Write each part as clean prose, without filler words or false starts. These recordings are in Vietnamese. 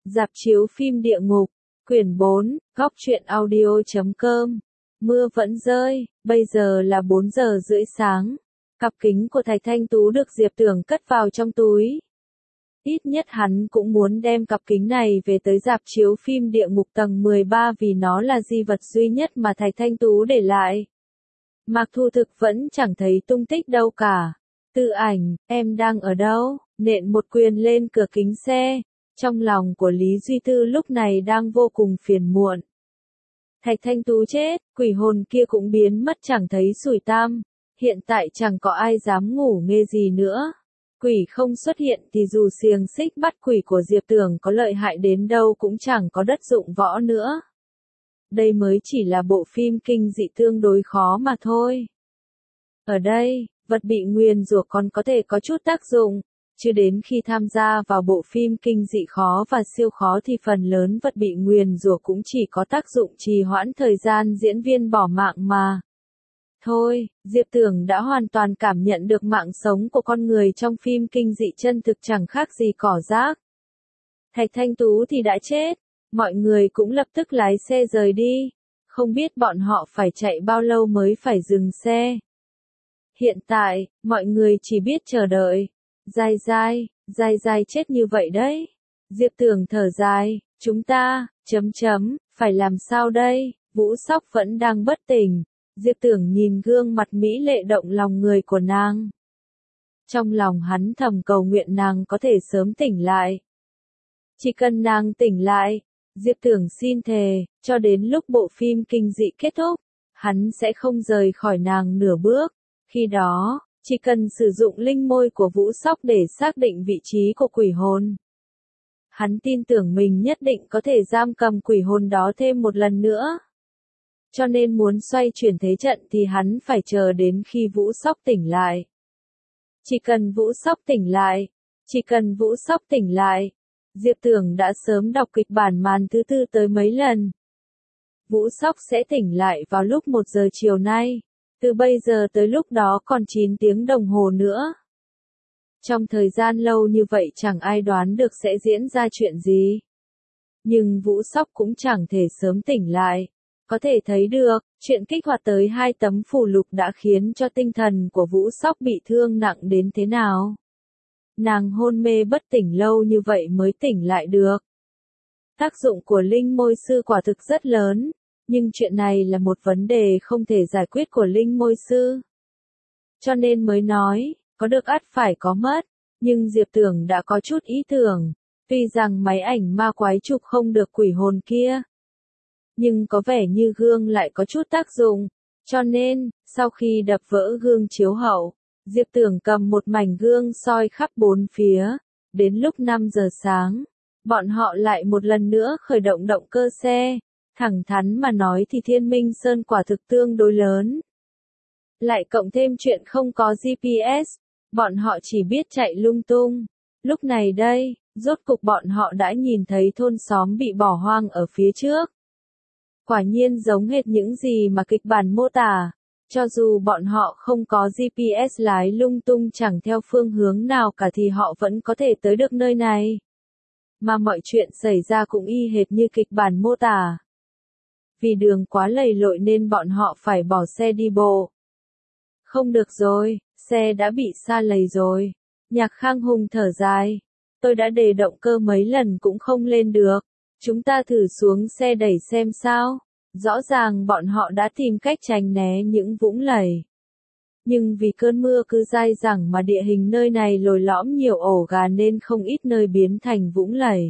Rạp chiếu phim địa ngục, quyển 4, góc truyện audio.com. Mưa vẫn rơi, bây giờ là 4 giờ rưỡi sáng. Cặp kính của Thạch Thanh Tú được Diệp Tưởng cất vào trong túi. Ít nhất hắn cũng muốn đem cặp kính này về tới rạp chiếu phim địa ngục tầng 13 vì nó là di vật duy nhất mà Thạch Thanh Tú để lại. Mạc Thu Thực vẫn chẳng thấy tung tích đâu cả. Tự ảnh, em đang ở đâu? Nện một quyền lên cửa kính xe. Trong lòng của Lý Duy Tư lúc này đang vô cùng phiền muộn. Thạch Thanh Tú chết, quỷ hồn kia cũng biến mất chẳng thấy sủi tăm. Hiện tại chẳng có ai dám ngủ nghe gì nữa. Quỷ không xuất hiện thì dù xiềng xích bắt quỷ của Diệp Tưởng có lợi hại đến đâu cũng chẳng có đất dụng võ nữa. Đây mới chỉ là bộ phim kinh dị tương đối khó mà thôi. Ở đây, vật bị nguyền rủa còn có thể có chút tác dụng, chứ đến khi tham gia vào bộ phim kinh dị khó và siêu khó thì phần lớn vật bị nguyền rủa cũng chỉ có tác dụng trì hoãn thời gian diễn viên bỏ mạng mà. Thôi, Diệp Tưởng đã hoàn toàn cảm nhận được mạng sống của con người trong phim kinh dị chân thực chẳng khác gì cỏ rác. Thạch Thanh Tú thì đã chết, mọi người cũng lập tức lái xe rời đi, không biết bọn họ phải chạy bao lâu mới phải dừng xe. Hiện tại, mọi người chỉ biết chờ đợi. Dai dai chết như vậy đấy. Diệp Tưởng thở dài, chúng ta, phải làm sao đây, Vũ Sóc vẫn đang bất tỉnh. Diệp Tưởng nhìn gương mặt mỹ lệ động lòng người của nàng. Trong lòng hắn thầm cầu nguyện nàng có thể sớm tỉnh lại. Chỉ cần nàng tỉnh lại, Diệp Tưởng xin thề, cho đến lúc bộ phim kinh dị kết thúc, hắn sẽ không rời khỏi nàng nửa bước. Khi đó, chỉ cần sử dụng linh môi của Vũ Sóc để xác định vị trí của quỷ hồn. Hắn tin tưởng mình nhất định có thể giam cầm quỷ hồn đó thêm một lần nữa. Cho nên muốn xoay chuyển thế trận thì hắn phải chờ đến khi Vũ Sóc tỉnh lại. Chỉ cần Vũ Sóc tỉnh lại, Diệp Tưởng đã sớm đọc kịch bản màn thứ tư tới mấy lần. Vũ Sóc sẽ tỉnh lại vào lúc 1 giờ chiều nay. Từ bây giờ tới lúc đó còn 9 tiếng đồng hồ nữa. Trong thời gian lâu như vậy chẳng ai đoán được sẽ diễn ra chuyện gì. Nhưng Vũ Sóc cũng chẳng thể sớm tỉnh lại. Có thể thấy được, chuyện kích hoạt tới 2 tấm phù lục đã khiến cho tinh thần của Vũ Sóc bị thương nặng đến thế nào. Nàng hôn mê bất tỉnh lâu như vậy mới tỉnh lại được. Tác dụng của linh môi sư quả thực rất lớn. Nhưng chuyện này là một vấn đề không thể giải quyết của linh môi sư. Cho nên mới nói, có được ắt phải có mất. Nhưng Diệp Tưởng đã có chút ý tưởng. Tuy rằng máy ảnh ma quái chụp không được quỷ hồn kia. Nhưng có vẻ như gương lại có chút tác dụng. Cho nên, sau khi đập vỡ gương chiếu hậu, Diệp Tưởng cầm một mảnh gương soi khắp bốn phía. Đến lúc 5 giờ sáng, bọn họ lại một lần nữa khởi động động cơ xe. Thẳng thắn mà nói thì Thiên Minh Sơn quả thực tương đối lớn. Lại cộng thêm chuyện không có GPS, bọn họ chỉ biết chạy lung tung. Lúc này đây, rốt cục bọn họ đã nhìn thấy thôn xóm bị bỏ hoang ở phía trước. Quả nhiên giống hệt những gì mà kịch bản mô tả. Cho dù bọn họ không có GPS lái lung tung chẳng theo phương hướng nào cả thì họ vẫn có thể tới được nơi này. Mà mọi chuyện xảy ra cũng y hệt như kịch bản mô tả. Vì đường quá lầy lội nên bọn họ phải bỏ xe đi bộ. Không được rồi, xe đã bị sa lầy rồi. Nhạc Khang Hùng thở dài. Tôi đã đề động cơ mấy lần cũng không lên được. Chúng ta thử xuống xe đẩy xem sao. Rõ ràng bọn họ đã tìm cách tránh né những vũng lầy. Nhưng vì cơn mưa cứ dai dẳng mà địa hình nơi này lồi lõm nhiều ổ gà nên không ít nơi biến thành vũng lầy.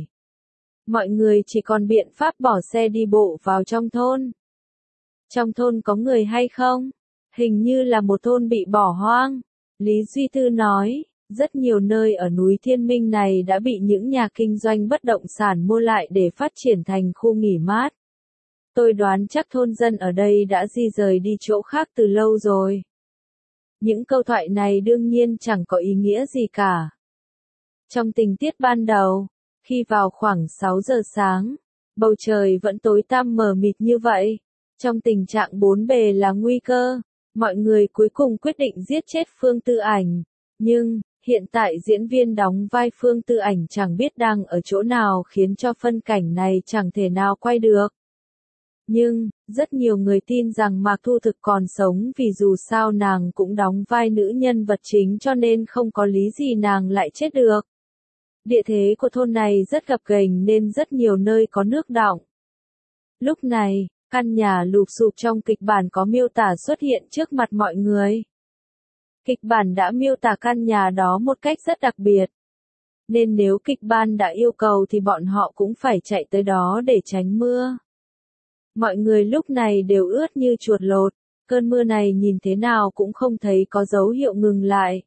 Mọi người chỉ còn biện pháp bỏ xe đi bộ vào trong thôn. Trong thôn có người hay không? Hình như là một thôn bị bỏ hoang. Lý Duy Tư nói, rất nhiều nơi ở núi Thiên Minh này đã bị những nhà kinh doanh bất động sản mua lại để phát triển thành khu nghỉ mát. Tôi đoán chắc thôn dân ở đây đã di rời đi chỗ khác từ lâu rồi. Những câu thoại này đương nhiên chẳng có ý nghĩa gì cả. Trong tình tiết ban đầu, khi vào khoảng 6 giờ sáng, bầu trời vẫn tối tăm mờ mịt như vậy. Trong tình trạng bốn bề là nguy cơ, mọi người cuối cùng quyết định giết chết Phương Tư Ảnh. Nhưng, Hiện tại diễn viên đóng vai Phương Tư Ảnh chẳng biết đang ở chỗ nào khiến cho phân cảnh này chẳng thể nào quay được. Nhưng, rất nhiều người tin rằng Mạc Thu Thực còn sống vì dù sao nàng cũng đóng vai nữ nhân vật chính cho nên không có lý gì nàng lại chết được. Địa thế của thôn này rất gập ghềnh nên rất nhiều nơi có nước đọng. Lúc này, căn nhà lụp xụp trong kịch bản có miêu tả xuất hiện trước mặt mọi người. Kịch bản đã miêu tả căn nhà đó một cách rất đặc biệt. Nên nếu kịch ban đã yêu cầu thì bọn họ cũng phải chạy tới đó để tránh mưa. Mọi người lúc này đều ướt như chuột lột, cơn mưa này nhìn thế nào cũng không thấy có dấu hiệu ngừng lại.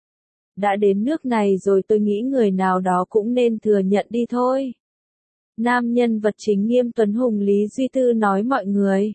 Đã đến nước này rồi tôi nghĩ người nào đó cũng nên thừa nhận đi thôi. Nam nhân vật chính Nghiêm Tuấn Hùng Lý Duy Tư nói mọi người.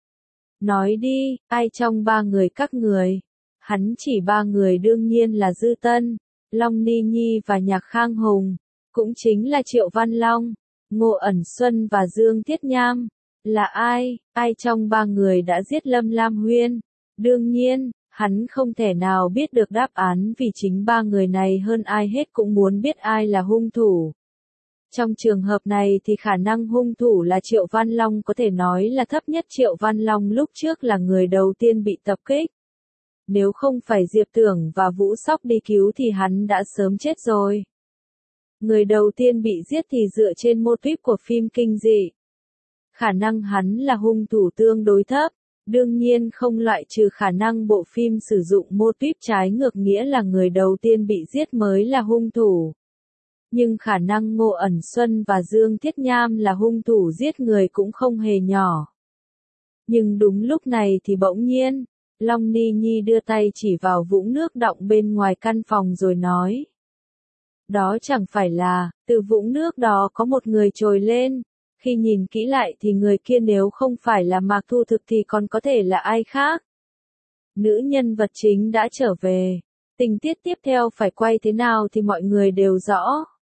Nói đi, ai trong ba người các người? Hắn chỉ ba người đương nhiên là Dư Tân, Long Ni Nhi và Nhạc Khang Hùng, cũng chính là Triệu Văn Long, Ngô Ẩn Xuân và Dương Thiết Nham. Là ai? Ai trong ba người đã giết Lâm Lam Huyên? Đương nhiên, hắn không thể nào biết được đáp án vì chính ba người này hơn ai hết cũng muốn biết ai là hung thủ. Trong trường hợp này thì khả năng hung thủ là Triệu Văn Long có thể nói là thấp nhất. Triệu Văn Long lúc trước là người đầu tiên bị tập kích. Nếu không phải Diệp Tưởng và Vũ Sóc đi cứu thì hắn đã sớm chết rồi. Người đầu tiên bị giết thì dựa trên mô típ của phim kinh dị. Khả năng hắn là hung thủ tương đối thấp, đương nhiên không loại trừ khả năng bộ phim sử dụng mô típ trái ngược nghĩa là người đầu tiên bị giết mới là hung thủ. Nhưng khả năng Ngô Ẩn Xuân và Dương Thiết Nham là hung thủ giết người cũng không hề nhỏ. Nhưng đúng lúc này thì bỗng nhiên, Long Ni Nhi đưa tay chỉ vào vũng nước đọng bên ngoài căn phòng rồi nói. Đó chẳng phải là, từ vũng nước đó có một người trồi lên. Khi nhìn kỹ lại thì người kia nếu không phải là Mạc Thu Thực thì còn có thể là ai khác. Nữ nhân vật chính đã trở về. Tình tiết tiếp theo phải quay thế nào thì mọi người đều rõ.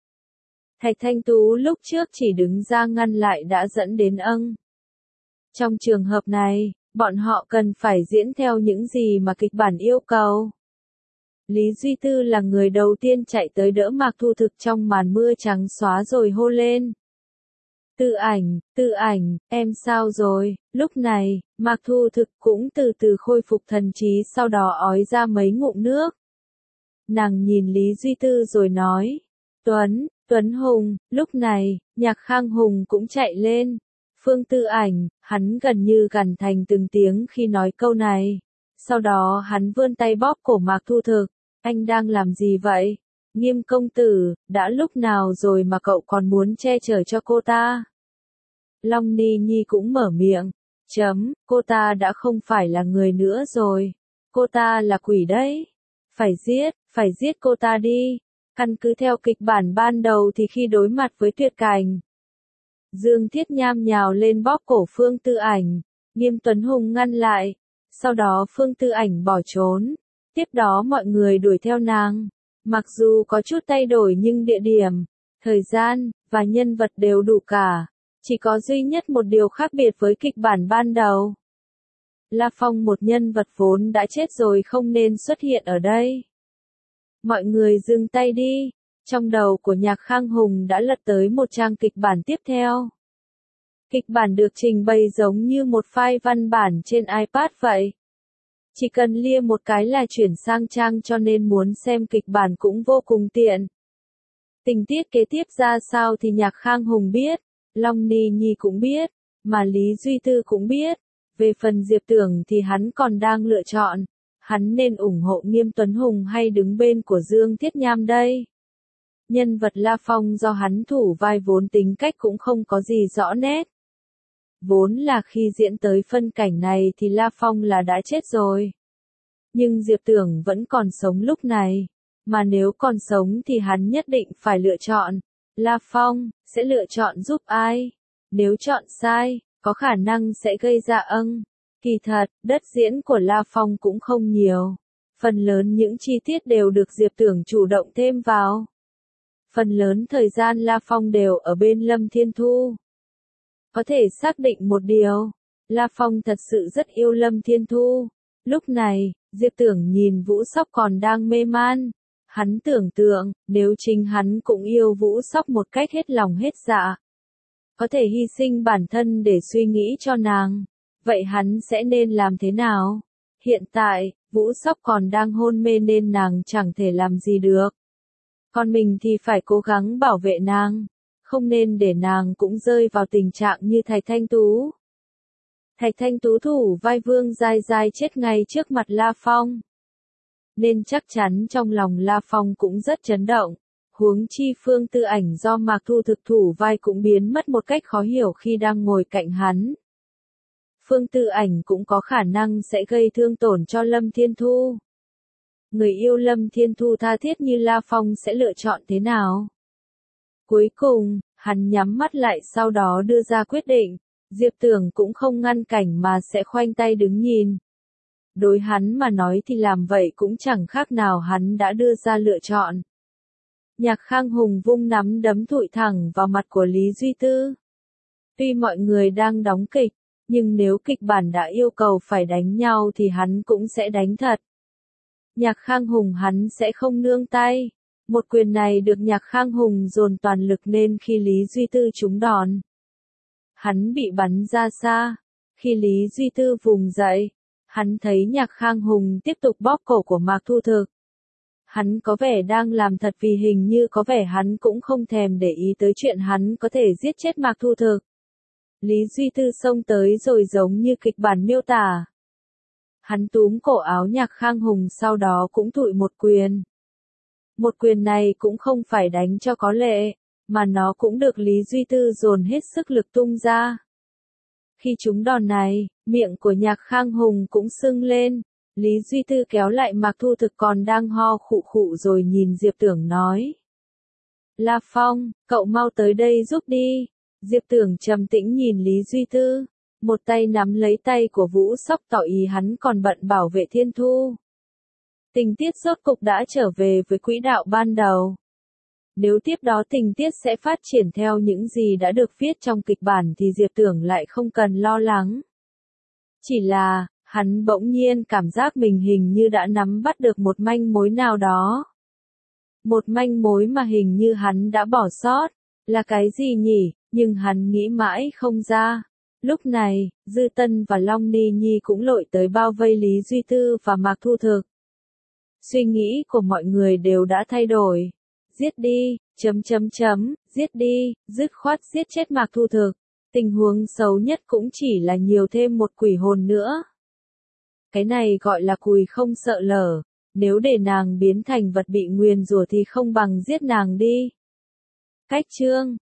Thạch Thanh Tú lúc trước chỉ đứng ra ngăn lại đã dẫn đến âng. Trong trường hợp này, bọn họ cần phải diễn theo những gì mà kịch bản yêu cầu. Lý Duy Tư là người đầu tiên chạy tới đỡ Mạc Thu Thực trong màn mưa trắng xóa rồi hô lên. Tư ảnh, em sao rồi? Lúc này, Mạc Thu Thực cũng từ từ khôi phục thần trí sau đó ói ra mấy ngụm nước. Nàng nhìn Lý Duy Tư rồi nói. Tuấn Hùng, lúc này, Nhạc Khang Hùng cũng chạy lên. Phương Tư Ảnh, hắn gần như gằn thành từng tiếng khi nói câu này. Sau đó hắn vươn tay bóp cổ Mạc Thu Thực. Anh đang làm gì vậy? Nghiêm công tử, đã lúc nào rồi mà cậu còn muốn che chở cho cô ta? Long Ni Nhi cũng mở miệng. Cô ta đã không phải là người nữa rồi. Cô ta là quỷ đấy. Phải giết cô ta đi. Căn cứ theo kịch bản ban đầu thì khi đối mặt với tuyệt cảnh. Dương Thiết Nham nhào lên bóp cổ Phương Tư Ảnh. Nghiêm Tuấn Hùng ngăn lại. Sau đó Phương Tư Ảnh bỏ trốn. Tiếp đó mọi người đuổi theo nàng. Mặc dù có chút thay đổi nhưng địa điểm, thời gian, và nhân vật đều đủ cả. Chỉ có duy nhất một điều khác biệt với kịch bản ban đầu. La Phong một nhân vật vốn đã chết rồi không nên xuất hiện ở đây. Mọi người dừng tay đi. Trong đầu của Nhạc Khang Hùng đã lật tới một trang kịch bản tiếp theo. Kịch bản được trình bày giống như một file văn bản trên iPad vậy. Chỉ cần lia một cái là chuyển sang trang cho nên muốn xem kịch bản cũng vô cùng tiện. Tình tiết kế tiếp ra sao thì Nhạc Khang Hùng biết, Long Ni Nhi cũng biết, mà Lý Duy Tư cũng biết. Về phần Diệp Tưởng thì hắn còn đang lựa chọn, hắn nên ủng hộ Nghiêm Tuấn Hùng hay đứng bên của Dương Thiết Nham đây. Nhân vật La Phong do hắn thủ vai vốn tính cách cũng không có gì rõ nét. Vốn là khi diễn tới phân cảnh này thì La Phong là đã chết rồi. Nhưng Diệp Tưởng vẫn còn sống lúc này. Mà nếu còn sống thì hắn nhất định phải lựa chọn. La Phong sẽ lựa chọn giúp ai? Nếu chọn sai, có khả năng sẽ gây ra âng. Kỳ thật, đất diễn của La Phong cũng không nhiều. Phần lớn những chi tiết đều được Diệp Tưởng chủ động thêm vào. Phần lớn thời gian La Phong đều ở bên Lâm Thiên Thu. Có thể xác định một điều, La Phong thật sự rất yêu Lâm Thiên Thu. Lúc này, Diệp Tưởng nhìn Vũ Sóc còn đang mê man. Hắn tưởng tượng, nếu chính hắn cũng yêu Vũ Sóc một cách hết lòng hết dạ, có thể hy sinh bản thân để suy nghĩ cho nàng, vậy hắn sẽ nên làm thế nào? Hiện tại, Vũ Sóc còn đang hôn mê nên nàng chẳng thể làm gì được. Còn mình thì phải cố gắng bảo vệ nàng, không nên để nàng cũng rơi vào tình trạng như Thạch Thanh Tú. Thạch Thanh Tú thủ vai Vương Giai Giai chết ngay trước mặt La Phong, nên chắc chắn trong lòng La Phong cũng rất chấn động. Huống chi Phương Tư Ảnh do Mạc Thu thực thủ vai cũng biến mất một cách khó hiểu khi đang ngồi cạnh hắn. Phương Tư Ảnh cũng có khả năng sẽ gây thương tổn cho Lâm Thiên Thu. Người yêu Lâm Thiên Thu tha thiết như La Phong sẽ lựa chọn thế nào? Cuối cùng, hắn nhắm mắt lại sau đó đưa ra quyết định, Diệp Tưởng cũng không ngăn cảnh mà sẽ khoanh tay đứng nhìn. Đối hắn mà nói thì làm vậy cũng chẳng khác nào hắn đã đưa ra lựa chọn. Nhạc Khang Hùng vung nắm đấm thụi thẳng vào mặt của Lý Duy Tư. Tuy mọi người đang đóng kịch, nhưng nếu kịch bản đã yêu cầu phải đánh nhau thì hắn cũng sẽ đánh thật. Nhạc Khang Hùng hắn sẽ không nương tay. Một quyền này được Nhạc Khang Hùng dồn toàn lực nên khi Lý Duy Tư trúng đòn, hắn bị bắn ra xa. Khi Lý Duy Tư vùng dậy, hắn thấy Nhạc Khang Hùng tiếp tục bóp cổ của Mạc Thu Thực. Hắn có vẻ đang làm thật vì hình như có vẻ hắn cũng không thèm để ý tới chuyện hắn có thể giết chết Mạc Thu Thực. Lý Duy Tư xông tới rồi giống như kịch bản miêu tả. Hắn túm cổ áo Nhạc Khang Hùng sau đó cũng thụi một quyền. Một quyền này cũng không phải đánh cho có lệ, mà nó cũng được Lý Duy Tư dồn hết sức lực tung ra. Khi trúng đòn này, miệng của Nhạc Khang Hùng cũng sưng lên. Lý Duy Tư kéo lại Mạc Thu Thực còn đang ho khụ khụ rồi nhìn Diệp Tưởng nói. La Phong, cậu mau tới đây giúp đi. Diệp Tưởng trầm tĩnh nhìn Lý Duy Tư, một tay nắm lấy tay của Vũ Sóc tỏ ý hắn còn bận bảo vệ Thiên Thu. Tình tiết rốt cục đã trở về với quỹ đạo ban đầu. Nếu tiếp đó tình tiết sẽ phát triển theo những gì đã được viết trong kịch bản thì Diệp Tưởng lại không cần lo lắng. Chỉ là, hắn bỗng nhiên cảm giác mình hình như đã nắm bắt được một manh mối nào đó. Một manh mối mà hình như hắn đã bỏ sót. Là cái gì nhỉ? Nhưng hắn nghĩ mãi không ra. Lúc này, Dư Tân và Long Ni Nhi cũng lội tới bao vây Lý Duy Tư và Mạc Thu Thực. Suy nghĩ của mọi người đều đã thay đổi. Giết đi, giết đi, dứt khoát giết chết Mạc Thu Thực. Tình huống xấu nhất cũng chỉ là nhiều thêm một quỷ hồn nữa. Cái này gọi là cùi không sợ lở. Nếu để nàng biến thành vật bị nguyền rủa thì không bằng giết nàng đi. Cách chương